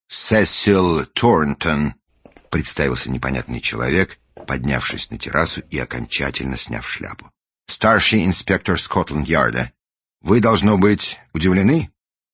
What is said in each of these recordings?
Сесил Торнтон, представился непонятный человек, поднявшись на террасу и окончательно сняв шляпу. Старший инспектор Скотланд-Ярда. Вы, должно быть, удивлены?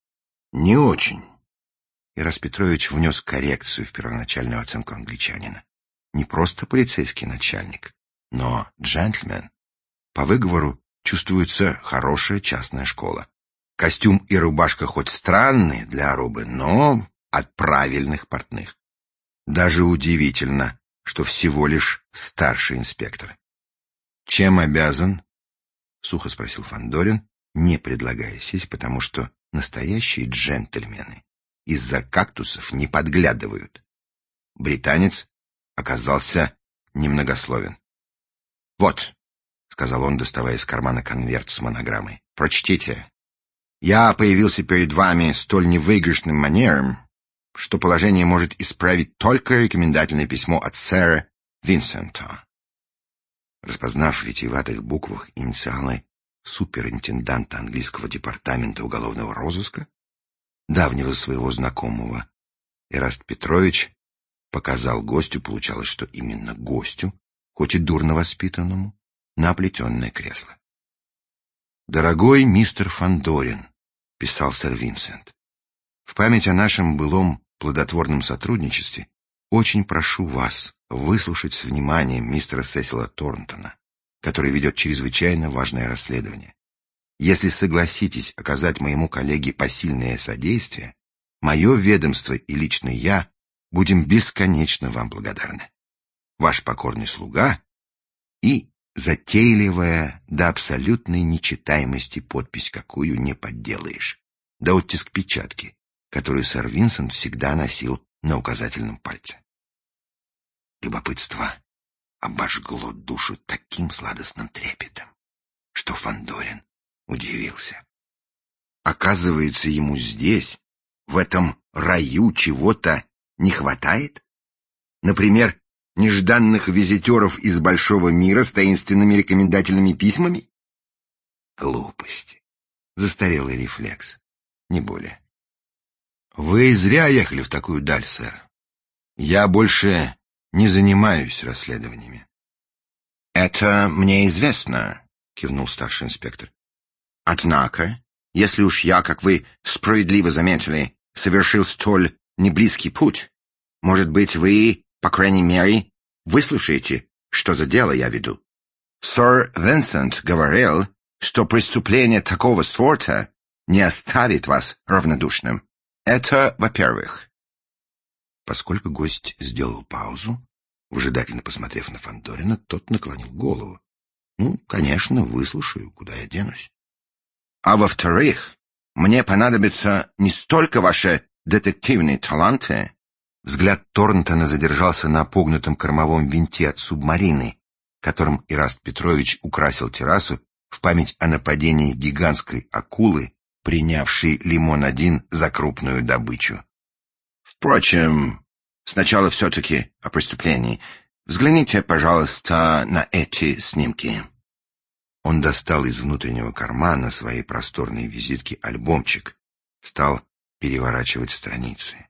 Не очень. Ирас Петрович внес коррекцию в первоначальную оценку англичанина. Не просто полицейский начальник, но джентльмен. По выговору чувствуется хорошая частная школа. Костюм и рубашка хоть странные для Арубы, но от правильных портных. Даже удивительно, что всего лишь старший инспектор. «Чем обязан?» — сухо спросил Фандорин, не предлагая сесть, потому что настоящие джентльмены из-за кактусов не подглядывают. Британец оказался немногословен. «Вот», — сказал он, доставая из кармана конверт с монограммой, — «прочтите. Я появился перед вами столь невыигрышным манером, что положение может исправить только рекомендательное письмо от сэра Винсента». Распознав в витиеватых буквах инициалы суперинтенданта английского департамента уголовного розыска, давнего своего знакомого, Ираст Петрович показал гостю, получалось, что именно гостю, хоть и дурно воспитанному, на оплетенное кресло. «Дорогой мистер Фандорин», — писал сэр Винсент, — «в память о нашем былом плодотворном сотрудничестве очень прошу вас выслушать с вниманием мистера Сесила Торнтона, который ведет чрезвычайно важное расследование. Если согласитесь оказать моему коллеге посильное содействие, мое ведомство и лично я будем бесконечно вам благодарны. Ваш покорный слуга» и затейливая до абсолютной нечитаемости подпись, какую не подделаешь, да оттиск печатки, которую сэр Винсент всегда носил на указательном пальце. Любопытство обожгло душу таким сладостным трепетом, что Фандорин удивился. Оказывается, ему здесь, в этом раю, чего-то не хватает? Например, нежданных визитеров из большого мира с таинственными рекомендательными письмами? Глупости. Застарелый рефлекс. Не более. Вы зря ехали в такую даль, сэр. Я больше не занимаюсь расследованиями. Это мне известно, кивнул старший инспектор. Однако, если уж я, как вы справедливо заметили, совершил столь неблизкий путь, может быть, вы, по крайней мере, выслушаете, что за дело я веду. Сэр Винсент говорил, что преступление такого сорта не оставит вас равнодушным. Это во-первых. Поскольку гость сделал паузу, выжидательно посмотрев на Фандорина, тот наклонил голову. Ну, конечно, выслушаю, куда я денусь. А во-вторых, мне понадобятся не столько ваши детективные таланты. Взгляд Торнтона задержался на погнутом кормовом винте от субмарины, которым Ираст Петрович украсил террасу в память о нападении гигантской акулы, принявшей Лимон-1 за крупную добычу. Впрочем, сначала все-таки о преступлении. Взгляните, пожалуйста, на эти снимки. Он достал из внутреннего кармана своей просторной визитки альбомчик, стал переворачивать страницы.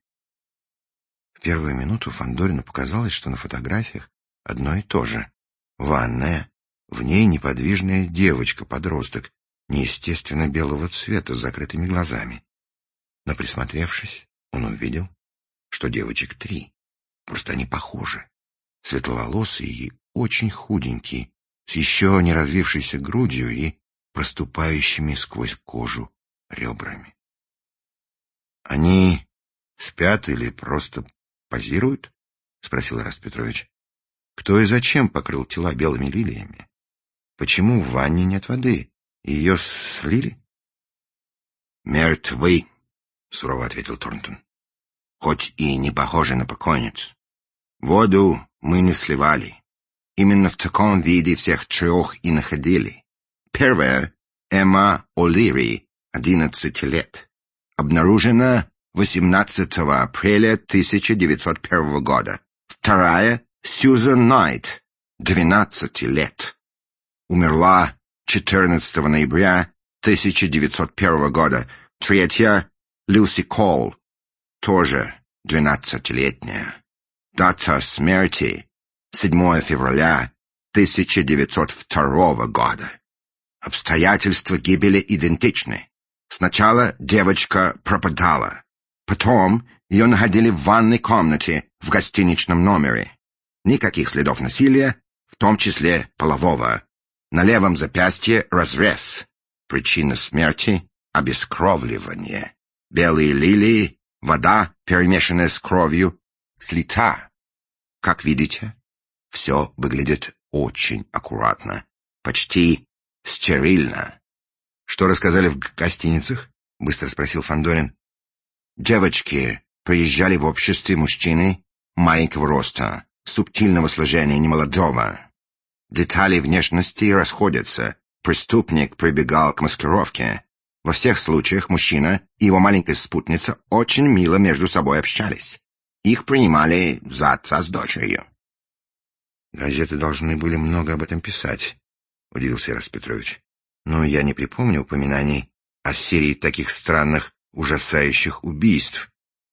В первую минуту Фандорину показалось, что на фотографиях одно и то же. Ванная, в ней неподвижная девочка-подросток, неестественно белого цвета, с закрытыми глазами. Но присмотревшись, он увидел, что девочек 3. Просто они похожи. Светловолосые и очень худенькие, с еще не развившейся грудью и проступающими сквозь кожу ребрами. «Они спят или просто позируют?» — спросил Ираст Петрович. «Кто и зачем покрыл тела белыми лилиями? Почему в ванне нет воды? Ее слили?» «Мертвы», — сурово ответил Торнтон. «Хоть и не похожи на покойниц. Воду мы не сливали. Именно в таком виде всех 3 и находили. Первая — Эмма О'Лири, 11 лет. Обнаружена 18 апреля 1901 года. Вторая — Сьюзан Найт, 12 лет. Умерла 14 ноября 1901 года. Третья — Люси Колл, тоже 12-летняя. Дата смерти — 7 февраля 1902 года. Обстоятельства гибели идентичны. Сначала девочка пропадала. Потом ее находили в ванной комнате в гостиничном номере. Никаких следов насилия, в том числе полового. На левом запястье разрез. Причина смерти — обескровливание. Белые лилии, вода, перемешанная с кровью, слита. Как видите, все выглядит очень аккуратно, почти стерильно. — Что рассказали в гостиницах? — быстро спросил Фандорин. Девочки приезжали в обществе мужчины маленького роста, субтильного сложения, немолодого. Детали внешности расходятся. Преступник прибегал к маскировке. Во всех случаях мужчина и его маленькая спутница очень мило между собой общались. Их принимали за отца с дочерью. — Газеты должны были много об этом писать, — удивился Ирас Петрович. — Но я не припомню упоминаний о серии таких странных, ужасающих убийств.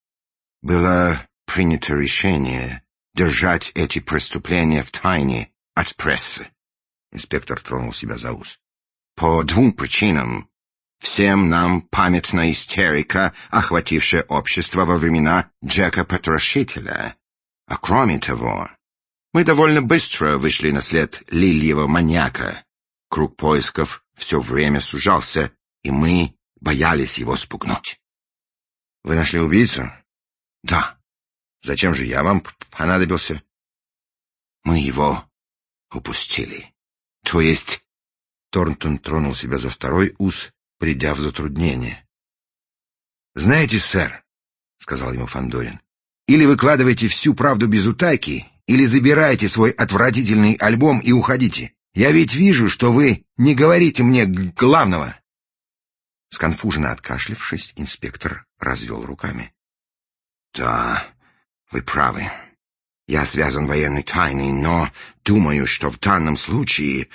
Было принято решение держать эти преступления в тайне от прессы. Инспектор тронул себя за ус. По 2 причинам. Всем нам памятна истерика, охватившая общество во времена Джека Потрошителя. А кроме того, мы довольно быстро вышли на след лильего маньяка. Круг поисков все время сужался, и мы боялись его спугнуть. — Вы нашли убийцу? — Да. — Зачем же я вам понадобился? — Мы его упустили. То есть... Торнтон тронул себя за второй ус, придя в затруднение. — Знаете, сэр, — сказал ему Фандорин, — или выкладывайте всю правду без утайки, или забирайте свой отвратительный альбом и уходите. Я ведь вижу, что вы не говорите мне главного. Сконфуженно откашлявшись, инспектор развел руками. — Да, вы правы. Я связан военной тайной, но думаю, что в данном случае...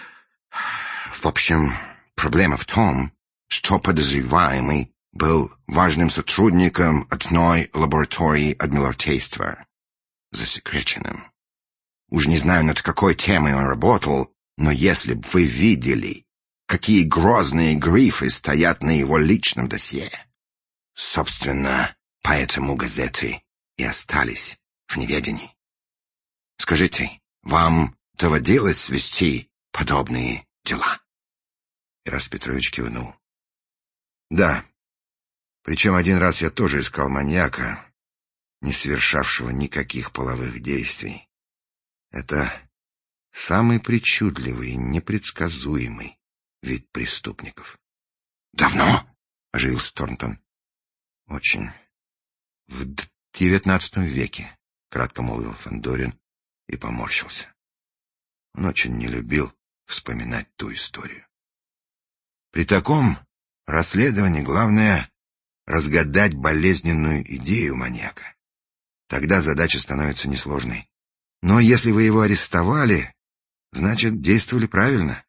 В общем, проблема в том, что подозреваемый был важным сотрудником одной лаборатории Адмиралтейства, засекреченным. Уж не знаю, над какой темой он работал, но если бы вы видели, какие грозные грифы стоят на его личном досье. Собственно, поэтому газеты и остались в неведении. Скажите, вам доводилось вести подобные дела? Ирас Петрович кивнул. Да. Причем один раз я тоже искал маньяка, не совершавшего никаких половых действий. Это самый причудливый и непредсказуемый вид преступников. Давно? Оживился Торнтон. Очень. В XIX веке, кратко молвил Фандорин и поморщился. Он очень не любил вспоминать ту историю. При таком расследовании главное разгадать болезненную идею маньяка. Тогда задача становится несложной. Но если вы его арестовали, значит, действовали правильно.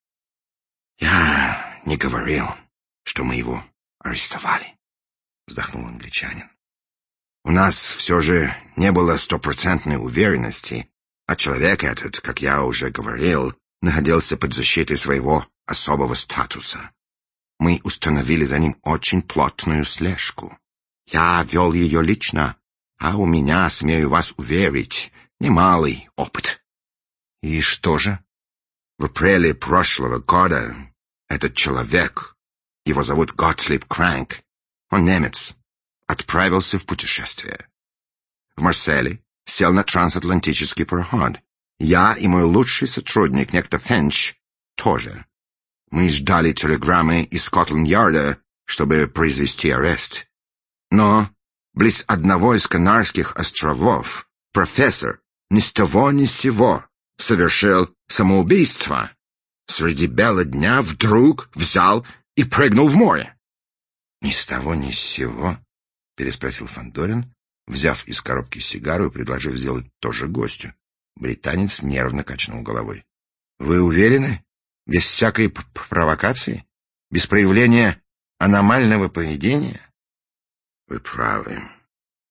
Я не говорил, что мы его арестовали, вздохнул англичанин. У нас все же не было 100% уверенности, а человек этот, как я уже говорил, находился под защитой своего особого статуса. Мы установили за ним очень плотную слежку. Я вел ее лично, а у меня, смею вас уверить, немалый опыт. И что же? В апреле прошлого года этот человек, его зовут Готлиб Кранк, он немец, отправился в путешествие. В Марселе сел на трансатлантический пароход. Я и мой лучший сотрудник, некто Фенч, тоже. Мы ждали телеграммы из Скотланд-Ярда, чтобы произвести арест. Но близ одного из Канарских островов профессор ни с того ни с сего совершил самоубийство. Среди бела дня вдруг взял и прыгнул в море. — Ни с того ни с сего? — переспросил Фандорин, взяв из коробки сигару и предложив сделать то же гостю. Британец нервно качнул головой. — Вы уверены? Без всякой провокации? Без проявления аномального поведения? — Вы правы.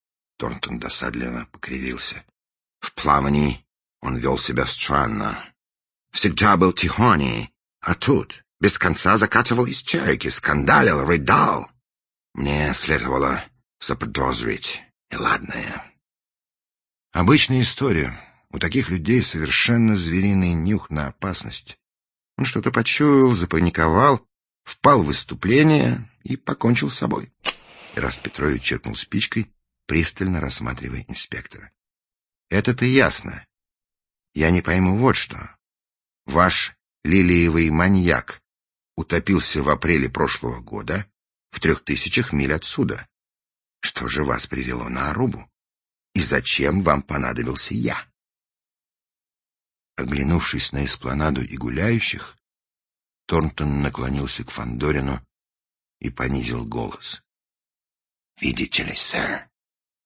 Торнтон досадливо покривился. В плавании он вел себя странно. Всегда был тихоней, а тут без конца закатывал истерики, скандалил, рыдал. Мне следовало заподозрить неладное. Обычная история. У таких людей совершенно звериный нюх на опасность. Он что-то почуял, запаниковал, впал в выступление и покончил с собой. Ираст Петрович черкнул спичкой, пристально рассматривая инспектора. Это-то ясно. Я не пойму вот что. Ваш лилиевый маньяк утопился в апреле прошлого года в 3000 миль отсюда. Что же вас привело на Арубу? И зачем вам понадобился я? Оглянувшись на эспланаду и гуляющих, Торнтон наклонился к Фандорину и понизил голос. — Видите ли, сэр,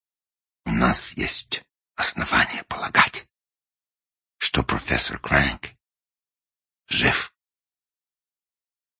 у нас есть основания полагать, что профессор Крэнк